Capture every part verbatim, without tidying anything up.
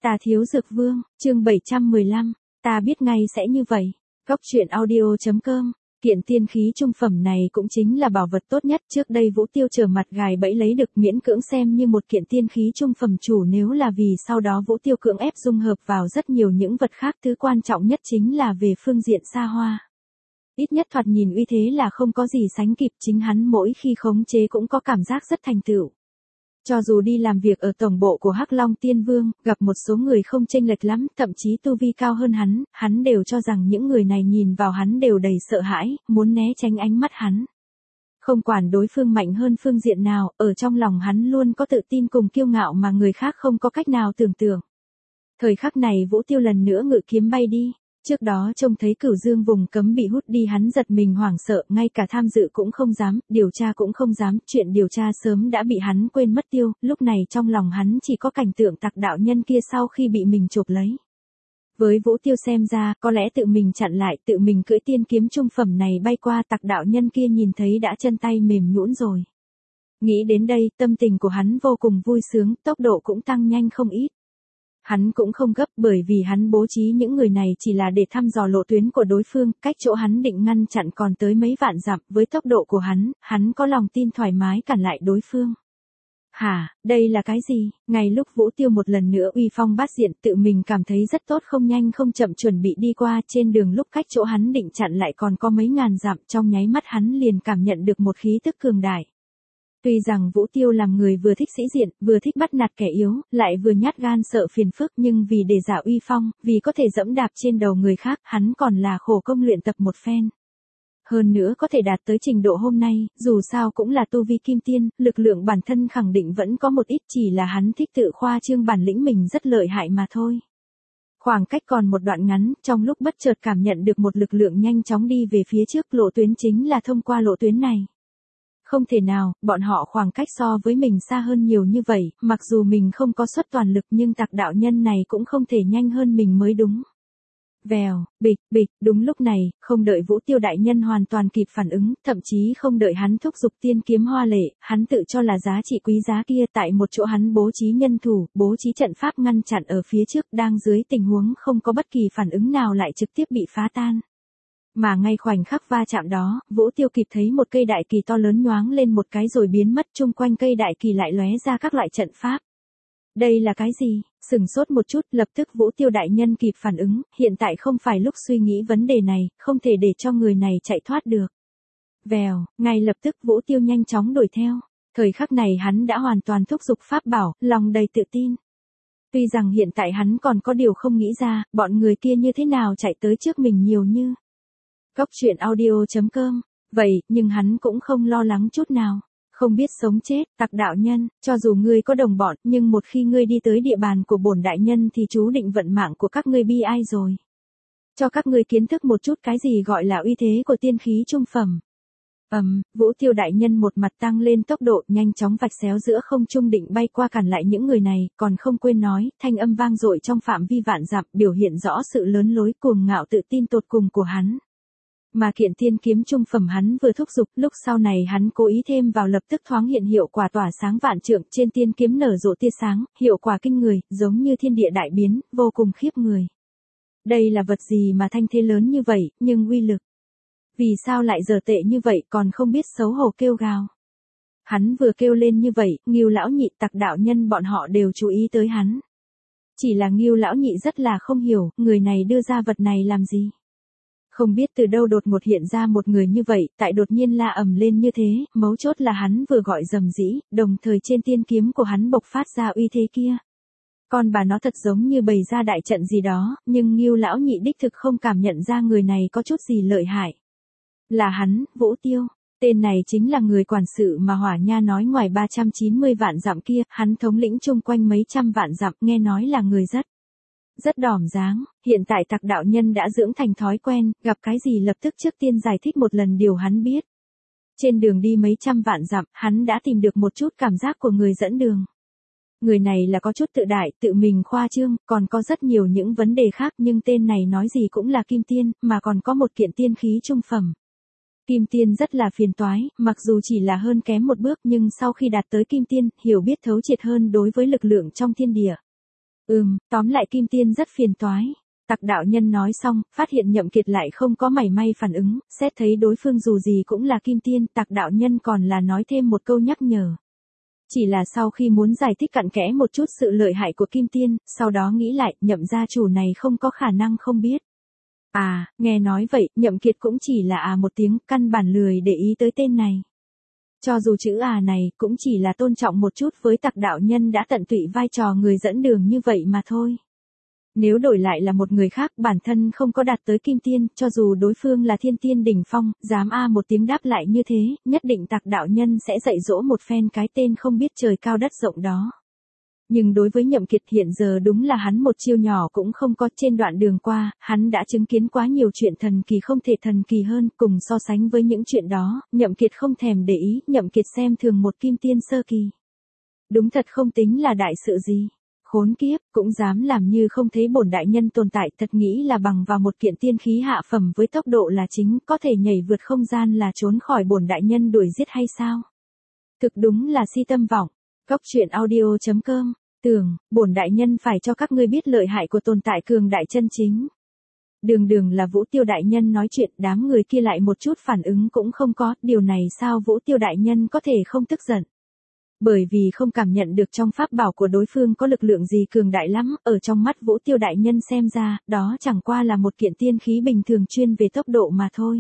Tà Thiếu Dược Vương, chương bảy trăm mười lăm, ta biết ngay sẽ như vậy. Góc truyện audio chấm com. Kiện tiên khí trung phẩm này cũng chính là bảo vật tốt nhất, trước đây Vũ Tiêu trở mặt gài bẫy lấy được, miễn cưỡng xem như một kiện tiên khí trung phẩm chủ, nếu là vì sau đó Vũ Tiêu cưỡng ép dung hợp vào rất nhiều những vật khác, thứ quan trọng nhất chính là về phương diện xa hoa. Ít nhất thoạt nhìn uy thế là không có gì sánh kịp, chính hắn mỗi khi khống chế cũng có cảm giác rất thành tựu. Cho dù đi làm việc ở tổng bộ của Hắc Long Tiên Vương, gặp một số người không chênh lệch lắm, thậm chí tu vi cao hơn hắn, hắn đều cho rằng những người này nhìn vào hắn đều đầy sợ hãi, muốn né tránh ánh mắt hắn. Không quản đối phương mạnh hơn phương diện nào, ở trong lòng hắn luôn có tự tin cùng kiêu ngạo mà người khác không có cách nào tưởng tượng. Thời khắc này Vũ Tiêu lần nữa ngự kiếm bay đi. Trước đó trông thấy Cửu Dương vùng cấm bị hút đi, hắn giật mình hoảng sợ, ngay cả tham dự cũng không dám, điều tra cũng không dám, chuyện điều tra sớm đã bị hắn quên mất tiêu, lúc này trong lòng hắn chỉ có cảnh tượng Tặc đạo nhân kia sau khi bị mình chộp lấy. Với Vũ Tiêu xem ra, có lẽ tự mình chặn lại, tự mình cưỡi tiên kiếm trung phẩm này bay qua, Tặc đạo nhân kia nhìn thấy đã chân tay mềm nhũn rồi. Nghĩ đến đây, tâm tình của hắn vô cùng vui sướng, tốc độ cũng tăng nhanh không ít. Hắn cũng không gấp, bởi vì hắn bố trí những người này chỉ là để thăm dò lộ tuyến của đối phương, cách chỗ hắn định ngăn chặn còn tới mấy vạn dặm, với tốc độ của hắn, hắn có lòng tin thoải mái cản lại đối phương. Hả, đây là cái gì? Ngay lúc Vũ Tiêu một lần nữa uy phong bát diện, tự mình cảm thấy rất tốt, không nhanh không chậm chuẩn bị đi qua, trên đường lúc cách chỗ hắn định chặn lại còn có mấy ngàn dặm, trong nháy mắt hắn liền cảm nhận được một khí tức cường đại. Tuy rằng Vũ Tiêu làm người vừa thích sĩ diện, vừa thích bắt nạt kẻ yếu, lại vừa nhát gan sợ phiền phức, nhưng vì để giả uy phong, vì có thể dẫm đạp trên đầu người khác, hắn còn là khổ công luyện tập một phen. Hơn nữa có thể đạt tới trình độ hôm nay, dù sao cũng là tu vi kim tiên, lực lượng bản thân khẳng định vẫn có một ít, chỉ là hắn thích tự khoa trương bản lĩnh mình rất lợi hại mà thôi. Khoảng cách còn một đoạn ngắn, trong lúc bất chợt cảm nhận được một lực lượng nhanh chóng đi về phía trước, lộ tuyến chính là thông qua lộ tuyến này. Không thể nào, bọn họ khoảng cách so với mình xa hơn nhiều như vậy, mặc dù mình không có xuất toàn lực nhưng Tặc đạo nhân này cũng không thể nhanh hơn mình mới đúng. Vèo, bịch, bịch, đúng lúc này, không đợi Vũ Tiêu đại nhân hoàn toàn kịp phản ứng, thậm chí không đợi hắn thúc giục tiên kiếm hoa lệ, hắn tự cho là giá trị quý giá kia, tại một chỗ hắn bố trí nhân thủ, bố trí trận pháp ngăn chặn ở phía trước, đang dưới tình huống không có bất kỳ phản ứng nào lại trực tiếp bị phá tan. Mà ngay khoảnh khắc va chạm đó, Vũ Tiêu kịp thấy một cây đại kỳ to lớn nhoáng lên một cái rồi biến mất, chung quanh cây đại kỳ lại lóe ra các loại trận pháp. Đây là cái gì? Sừng sốt một chút, lập tức Vũ Tiêu đại nhân kịp phản ứng, hiện tại không phải lúc suy nghĩ vấn đề này, không thể để cho người này chạy thoát được. Vèo, ngay lập tức Vũ Tiêu nhanh chóng đuổi theo. Thời khắc này hắn đã hoàn toàn thúc giục pháp bảo, lòng đầy tự tin. Tuy rằng hiện tại hắn còn có điều không nghĩ ra, bọn người kia như thế nào chạy tới trước mình nhiều như. Góc truyện audio chấm com. Vậy, nhưng hắn cũng không lo lắng chút nào. Không biết sống chết, Tặc đạo nhân, cho dù ngươi có đồng bọn, nhưng một khi ngươi đi tới địa bàn của bổn đại nhân thì chú định vận mạng của các ngươi bi ai rồi. Cho các ngươi kiến thức một chút cái gì gọi là uy thế của tiên khí trung phẩm. Ầm, um, Vũ Tiêu đại nhân một mặt tăng lên tốc độ, nhanh chóng vạch xéo giữa không trung định bay qua cản lại những người này, còn không quên nói, thanh âm vang dội trong phạm vi vạn dặm, biểu hiện rõ sự lớn lối cuồng ngạo tự tin tột cùng của hắn. Mà kiện tiên kiếm trung phẩm hắn vừa thúc giục, lúc sau này hắn cố ý thêm vào lập tức thoáng hiện hiệu quả tỏa sáng vạn trượng, trên tiên kiếm nở rộ tia sáng, hiệu quả kinh người, giống như thiên địa đại biến, vô cùng khiếp người. Đây là vật gì mà thanh thế lớn như vậy, nhưng uy lực. Vì sao lại dở tệ như vậy, còn không biết xấu hổ kêu gào. Hắn vừa kêu lên như vậy, Ngưu lão nhị, Tặc đạo nhân bọn họ đều chú ý tới hắn. Chỉ là Ngưu lão nhị rất là không hiểu, người này đưa ra vật này làm gì. Không biết từ đâu đột ngột hiện ra một người như vậy, tại đột nhiên la ầm lên như thế, mấu chốt là hắn vừa gọi rầm rĩ, đồng thời trên tiên kiếm của hắn bộc phát ra uy thế kia. Con bà nó thật giống như bày ra đại trận gì đó, nhưng Ngưu lão nhị đích thực không cảm nhận ra người này có chút gì lợi hại. Là hắn, Vũ Tiêu. Tên này chính là người quản sự mà Hỏa Nha nói ngoài ba trăm chín mươi vạn dặm kia, hắn thống lĩnh chung quanh mấy trăm vạn dặm, nghe nói là người rất Rất đỏm dáng, hiện tại Tặc đạo nhân đã dưỡng thành thói quen, gặp cái gì lập tức trước tiên giải thích một lần điều hắn biết. Trên đường đi mấy trăm vạn dặm, hắn đã tìm được một chút cảm giác của người dẫn đường. Người này là có chút tự đại, tự mình khoa trương, còn có rất nhiều những vấn đề khác, nhưng tên này nói gì cũng là kim tiên, mà còn có một kiện tiên khí trung phẩm. Kim tiên rất là phiền toái, mặc dù chỉ là hơn kém một bước nhưng sau khi đạt tới kim tiên, hiểu biết thấu triệt hơn đối với lực lượng trong thiên địa. Ừm, tóm lại Kim Tiên rất phiền toái. Tặc đạo nhân nói xong, phát hiện Nhậm Kiệt lại không có mảy may phản ứng, xét thấy đối phương dù gì cũng là Kim Tiên, tặc đạo nhân còn là nói thêm một câu nhắc nhở. Chỉ là sau khi muốn giải thích cặn kẽ một chút sự lợi hại của Kim Tiên, sau đó nghĩ lại, Nhậm gia chủ này không có khả năng không biết. À, nghe nói vậy, Nhậm Kiệt cũng chỉ là à một tiếng, căn bản lười để ý tới tên này. Cho dù chữ à này cũng chỉ là tôn trọng một chút với tặc đạo nhân đã tận tụy vai trò người dẫn đường như vậy mà thôi. Nếu đổi lại là một người khác bản thân không có đạt tới Kim Tiên, cho dù đối phương là thiên tiên đỉnh phong, dám a một tiếng đáp lại như thế, nhất định tặc đạo nhân sẽ dạy dỗ một phen cái tên không biết trời cao đất rộng đó. Nhưng đối với Nhậm Kiệt hiện giờ đúng là hắn một chiêu nhỏ cũng không có, trên đoạn đường qua, hắn đã chứng kiến quá nhiều chuyện thần kỳ không thể thần kỳ hơn, cùng so sánh với những chuyện đó, Nhậm Kiệt không thèm để ý, Nhậm Kiệt xem thường một Kim Tiên sơ kỳ. Đúng thật không tính là đại sự gì. Khốn kiếp, cũng dám làm như không thấy bổn đại nhân tồn tại, thật nghĩ là bằng vào một kiện tiên khí hạ phẩm với tốc độ là chính, có thể nhảy vượt không gian là trốn khỏi bổn đại nhân đuổi giết hay sao? Thực đúng là si tâm vọng. Góc truyện audio chấm com, tưởng, bổn đại nhân phải cho các ngươi biết lợi hại của tồn tại cường đại chân chính. Đường đường là Vũ Tiêu đại nhân nói chuyện, đám người kia lại một chút phản ứng cũng không có, điều này sao Vũ Tiêu đại nhân có thể không tức giận? Bởi vì không cảm nhận được trong pháp bảo của đối phương có lực lượng gì cường đại lắm, ở trong mắt Vũ Tiêu đại nhân xem ra, đó chẳng qua là một kiện tiên khí bình thường chuyên về tốc độ mà thôi.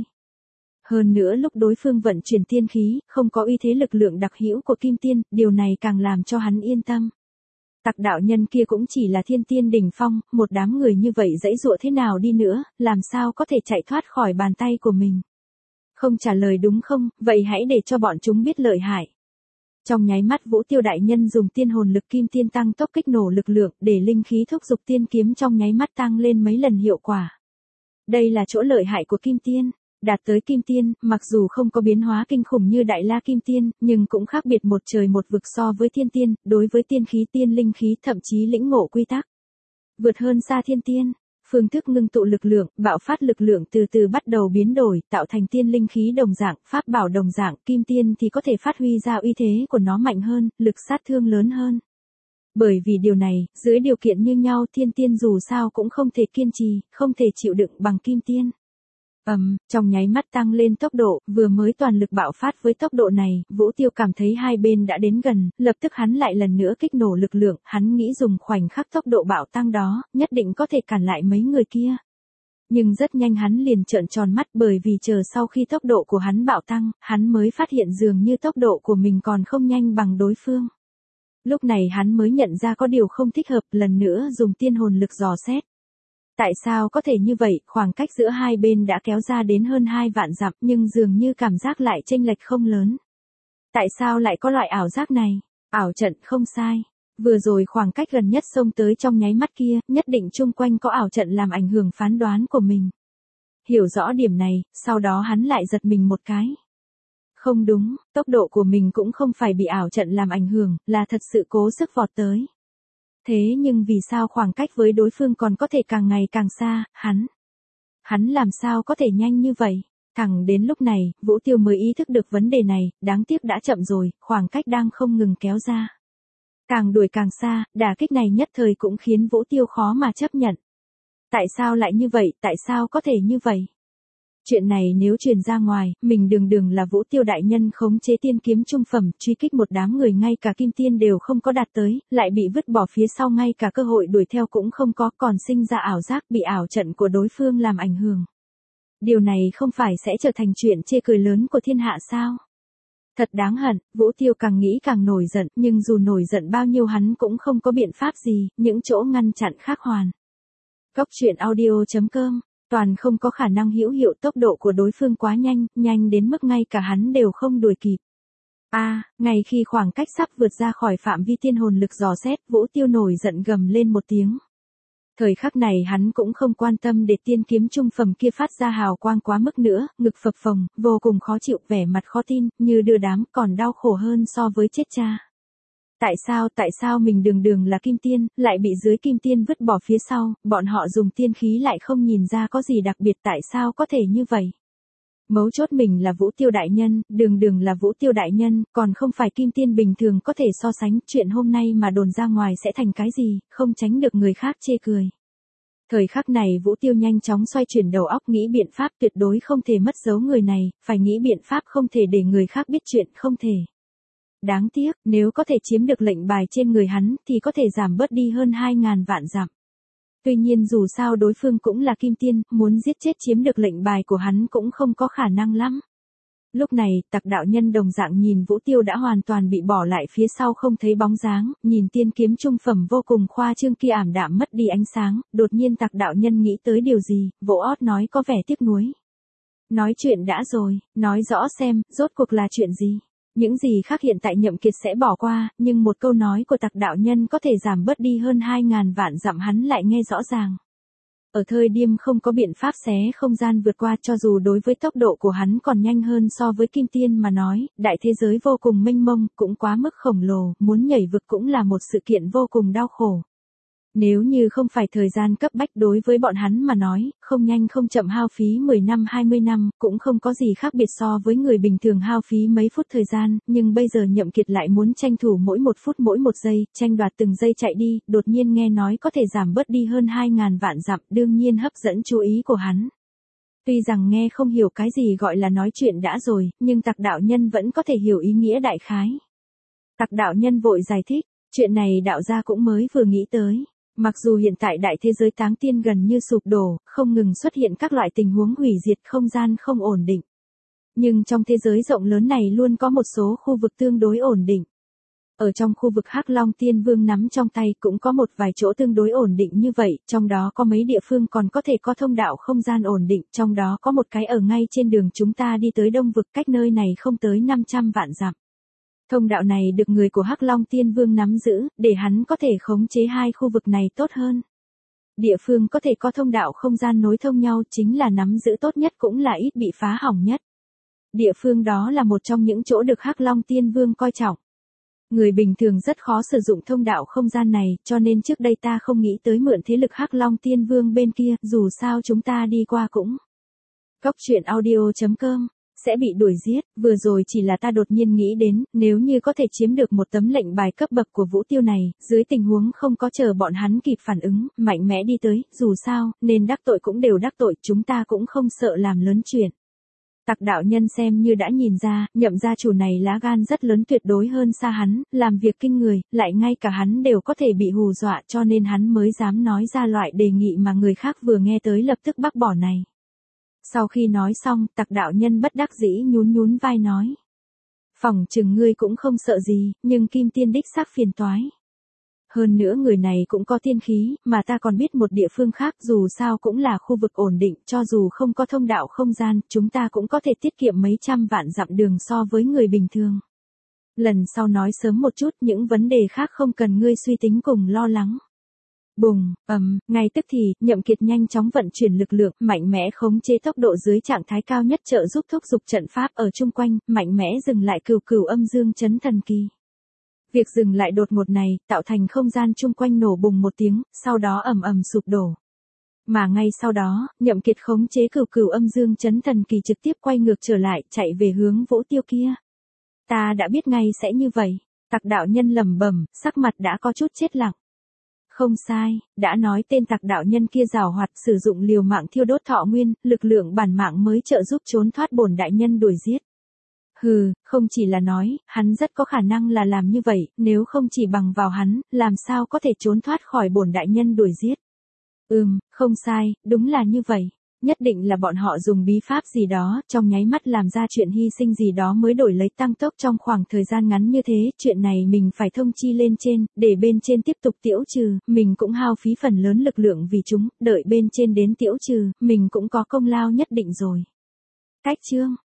Hơn nữa lúc đối phương vận chuyển tiên khí, không có uy thế lực lượng đặc hữu của Kim Tiên, điều này càng làm cho hắn yên tâm. Tặc đạo nhân kia cũng chỉ là thiên tiên đỉnh phong, một đám người như vậy dãy dụa thế nào đi nữa, làm sao có thể chạy thoát khỏi bàn tay của mình. Không trả lời đúng không, vậy hãy để cho bọn chúng biết lợi hại. Trong nháy mắt Vũ Tiêu đại nhân dùng tiên hồn lực Kim Tiên tăng tốc kích nổ lực lượng, để linh khí thúc dục tiên kiếm trong nháy mắt tăng lên mấy lần hiệu quả. Đây là chỗ lợi hại của Kim Tiên. Đạt tới Kim Tiên, mặc dù không có biến hóa kinh khủng như Đại La Kim Tiên, nhưng cũng khác biệt một trời một vực so với Thiên Tiên, đối với tiên khí tiên linh khí thậm chí lĩnh ngộ quy tắc. Vượt hơn xa Thiên Tiên, phương thức ngưng tụ lực lượng, bạo phát lực lượng từ từ bắt đầu biến đổi, tạo thành tiên linh khí đồng dạng, pháp bảo đồng dạng, Kim Tiên thì có thể phát huy ra uy thế của nó mạnh hơn, lực sát thương lớn hơn. Bởi vì điều này, dưới điều kiện như nhau Thiên Tiên dù sao cũng không thể kiên trì, không thể chịu đựng bằng Kim Tiên. Ầm, um, trong nháy mắt tăng lên tốc độ, vừa mới toàn lực bạo phát với tốc độ này, Vũ Tiêu cảm thấy hai bên đã đến gần, lập tức hắn lại lần nữa kích nổ lực lượng, hắn nghĩ dùng khoảnh khắc tốc độ bạo tăng đó, nhất định có thể cản lại mấy người kia. Nhưng rất nhanh hắn liền trợn tròn mắt bởi vì chờ sau khi tốc độ của hắn bạo tăng, hắn mới phát hiện dường như tốc độ của mình còn không nhanh bằng đối phương. Lúc này hắn mới nhận ra có điều không thích hợp, lần nữa dùng tiên hồn lực dò xét. Tại sao có thể như vậy, khoảng cách giữa hai bên đã kéo ra đến hơn hai vạn dặm nhưng dường như cảm giác lại chênh lệch không lớn. Tại sao lại có loại ảo giác này? Ảo trận không sai. Vừa rồi khoảng cách gần nhất xông tới trong nháy mắt kia, nhất định chung quanh có ảo trận làm ảnh hưởng phán đoán của mình. Hiểu rõ điểm này, sau đó hắn lại giật mình một cái. Không đúng, tốc độ của mình cũng không phải bị ảo trận làm ảnh hưởng, là thật sự cố sức vọt tới. Thế nhưng vì sao khoảng cách với đối phương còn có thể càng ngày càng xa, hắn? Hắn làm sao có thể nhanh như vậy? Thẳng đến lúc này, Vũ Tiêu mới ý thức được vấn đề này, đáng tiếc đã chậm rồi, khoảng cách đang không ngừng kéo ra. Càng đuổi càng xa, đả kích này nhất thời cũng khiến Vũ Tiêu khó mà chấp nhận. Tại sao lại như vậy, tại sao có thể như vậy? Chuyện này nếu truyền ra ngoài, mình đường đường là Vũ Tiêu đại nhân khống chế tiên kiếm trung phẩm, truy kích một đám người ngay cả Kim Tiên đều không có đạt tới, lại bị vứt bỏ phía sau ngay cả cơ hội đuổi theo cũng không có, còn sinh ra ảo giác bị ảo trận của đối phương làm ảnh hưởng. Điều này không phải sẽ trở thành chuyện chê cười lớn của thiên hạ sao? Thật đáng hận, Vũ Tiêu càng nghĩ càng nổi giận, nhưng dù nổi giận bao nhiêu hắn cũng không có biện pháp gì, những chỗ ngăn chặn khác hoàn. Góc truyện audio chấm com, toàn không có khả năng hữu hiệu, tốc độ của đối phương quá nhanh, nhanh đến mức ngay cả hắn đều không đuổi kịp. A, à, ngay khi khoảng cách sắp vượt ra khỏi phạm vi tiên hồn lực dò xét, Vũ Tiêu nổi giận gầm lên một tiếng. Thời khắc này hắn cũng không quan tâm để tiên kiếm trung phẩm kia phát ra hào quang quá mức nữa, ngực phập phồng, vô cùng khó chịu, vẻ mặt khó tin, như đưa đám, còn đau khổ hơn so với chết cha. Tại sao, tại sao mình đường đường là Kim Tiên, lại bị dưới Kim Tiên vứt bỏ phía sau, bọn họ dùng tiên khí lại không nhìn ra có gì đặc biệt, tại sao có thể như vậy? Mấu chốt mình là Vũ Tiêu đại nhân, đường đường là Vũ Tiêu đại nhân, còn không phải kim tiên bình thường có thể so sánh, chuyện hôm nay mà đồn ra ngoài sẽ thành cái gì, không tránh được người khác chê cười. Thời khắc này Vũ Tiêu nhanh chóng xoay chuyển đầu óc nghĩ biện pháp, tuyệt đối không thể mất dấu người này, phải nghĩ biện pháp không thể để người khác biết chuyện, không thể. Đáng tiếc, nếu có thể chiếm được lệnh bài trên người hắn thì có thể giảm bớt đi hơn hai ngàn vạn dặm. Tuy nhiên dù sao đối phương cũng là kim tiên, muốn giết chết chiếm được lệnh bài của hắn cũng không có khả năng lắm. Lúc này, Tặc đạo nhân đồng dạng nhìn Vũ Tiêu đã hoàn toàn bị bỏ lại phía sau không thấy bóng dáng, nhìn tiên kiếm trung phẩm vô cùng khoa trương kia ảm đạm mất đi ánh sáng, đột nhiên Tặc đạo nhân nghĩ tới điều gì, vỗ ót nói có vẻ tiếc nuối. Nói chuyện đã rồi, nói rõ xem, rốt cuộc là chuyện gì. Những gì khác hiện tại Nhậm Kiệt sẽ bỏ qua, nhưng một câu nói của Tặc đạo nhân có thể giảm bớt đi hơn hai ngàn vạn dặm hắn lại nghe rõ ràng. Ở thời điểm không có biện pháp xé không gian vượt qua, cho dù đối với tốc độ của hắn còn nhanh hơn so với kim tiên mà nói, đại thế giới vô cùng mênh mông, cũng quá mức khổng lồ, muốn nhảy vực cũng là một sự kiện vô cùng đau khổ. Nếu như không phải thời gian cấp bách đối với bọn hắn mà nói, không nhanh không chậm hao phí mười năm hai mươi năm, cũng không có gì khác biệt so với người bình thường hao phí mấy phút thời gian, nhưng bây giờ Nhậm Kiệt lại muốn tranh thủ mỗi một phút mỗi một giây, tranh đoạt từng giây chạy đi, đột nhiên nghe nói có thể giảm bớt đi hơn hai ngàn vạn dặm, đương nhiên hấp dẫn chú ý của hắn. Tuy rằng nghe không hiểu cái gì gọi là nói chuyện đã rồi, nhưng Tặc đạo nhân vẫn có thể hiểu ý nghĩa đại khái. Tặc đạo nhân vội giải thích, chuyện này đạo gia cũng mới vừa nghĩ tới. Mặc dù hiện tại đại thế giới táng tiên gần như sụp đổ, không ngừng xuất hiện các loại tình huống hủy diệt, không gian không ổn định. Nhưng trong thế giới rộng lớn này luôn có một số khu vực tương đối ổn định. Ở trong khu vực Hắc Long Tiên Vương nắm trong tay cũng có một vài chỗ tương đối ổn định như vậy, trong đó có mấy địa phương còn có thể có thông đạo không gian ổn định, trong đó có một cái ở ngay trên đường chúng ta đi tới Đông Vực, cách nơi này không tới năm trăm vạn dặm. Thông đạo này được người của Hắc Long Tiên Vương nắm giữ, để hắn có thể khống chế hai khu vực này tốt hơn. Địa phương có thể có thông đạo không gian nối thông nhau chính là nắm giữ tốt nhất cũng là ít bị phá hỏng nhất. Địa phương đó là một trong những chỗ được Hắc Long Tiên Vương coi trọng. Người bình thường rất khó sử dụng thông đạo không gian này, cho nên trước đây ta không nghĩ tới mượn thế lực Hắc Long Tiên Vương bên kia, dù sao chúng ta đi qua cũng. Góc truyện audio chấm com sẽ bị đuổi giết, vừa rồi chỉ là ta đột nhiên nghĩ đến, nếu như có thể chiếm được một tấm lệnh bài cấp bậc của Vũ Tiêu này, dưới tình huống không có chờ bọn hắn kịp phản ứng, mạnh mẽ đi tới, dù sao, nên đắc tội cũng đều đắc tội, chúng ta cũng không sợ làm lớn chuyện. Tặc đạo nhân xem như đã nhìn ra, Nhậm gia chủ này lá gan rất lớn, tuyệt đối hơn xa hắn, làm việc kinh người, lại ngay cả hắn đều có thể bị hù dọa, cho nên hắn mới dám nói ra loại đề nghị mà người khác vừa nghe tới lập tức bác bỏ này. Sau khi nói xong, Tặc đạo nhân bất đắc dĩ nhún nhún vai nói. Phỏng chừng ngươi cũng không sợ gì, nhưng kim tiên đích xác phiền toái. Hơn nữa người này cũng có tiên khí, mà ta còn biết một địa phương khác, dù sao cũng là khu vực ổn định, cho dù không có thông đạo không gian, chúng ta cũng có thể tiết kiệm mấy trăm vạn dặm đường so với người bình thường. Lần sau nói sớm một chút, những vấn đề khác không cần ngươi suy tính cùng lo lắng. Bùng, ầm, ngay tức thì, Nhậm Kiệt nhanh chóng vận chuyển lực lượng, mạnh mẽ khống chế tốc độ dưới trạng thái cao nhất trợ giúp thúc giục trận pháp ở chung quanh, mạnh mẽ dừng lại cửu cửu âm dương chấn thần kỳ. Việc dừng lại đột ngột này, tạo thành không gian chung quanh nổ bùng một tiếng, sau đó ầm ầm sụp đổ. Mà ngay sau đó, Nhậm Kiệt khống chế cửu cửu âm dương chấn thần kỳ trực tiếp quay ngược trở lại, chạy về hướng Vũ Tiêu kia. Ta đã biết ngay sẽ như vậy. Tặc đạo nhân lẩm bẩm, sắc mặt đã có chút chết lặng. Không sai, đã nói tên Tặc đạo nhân kia giàu hoạt, sử dụng liều mạng thiêu đốt thọ nguyên, lực lượng bản mạng mới trợ giúp trốn thoát bổn đại nhân đuổi giết. Hừ, không chỉ là nói, hắn rất có khả năng là làm như vậy, nếu không chỉ bằng vào hắn, làm sao có thể trốn thoát khỏi bổn đại nhân đuổi giết. Ừm, không sai, đúng là như vậy. Nhất định là bọn họ dùng bí pháp gì đó, trong nháy mắt làm ra chuyện hy sinh gì đó mới đổi lấy tăng tốc trong khoảng thời gian ngắn như thế. Chuyện này mình phải thông chi lên trên, để bên trên tiếp tục tiễu trừ, mình cũng hao phí phần lớn lực lượng vì chúng, đợi bên trên đến tiễu trừ, mình cũng có công lao nhất định rồi. Cách chương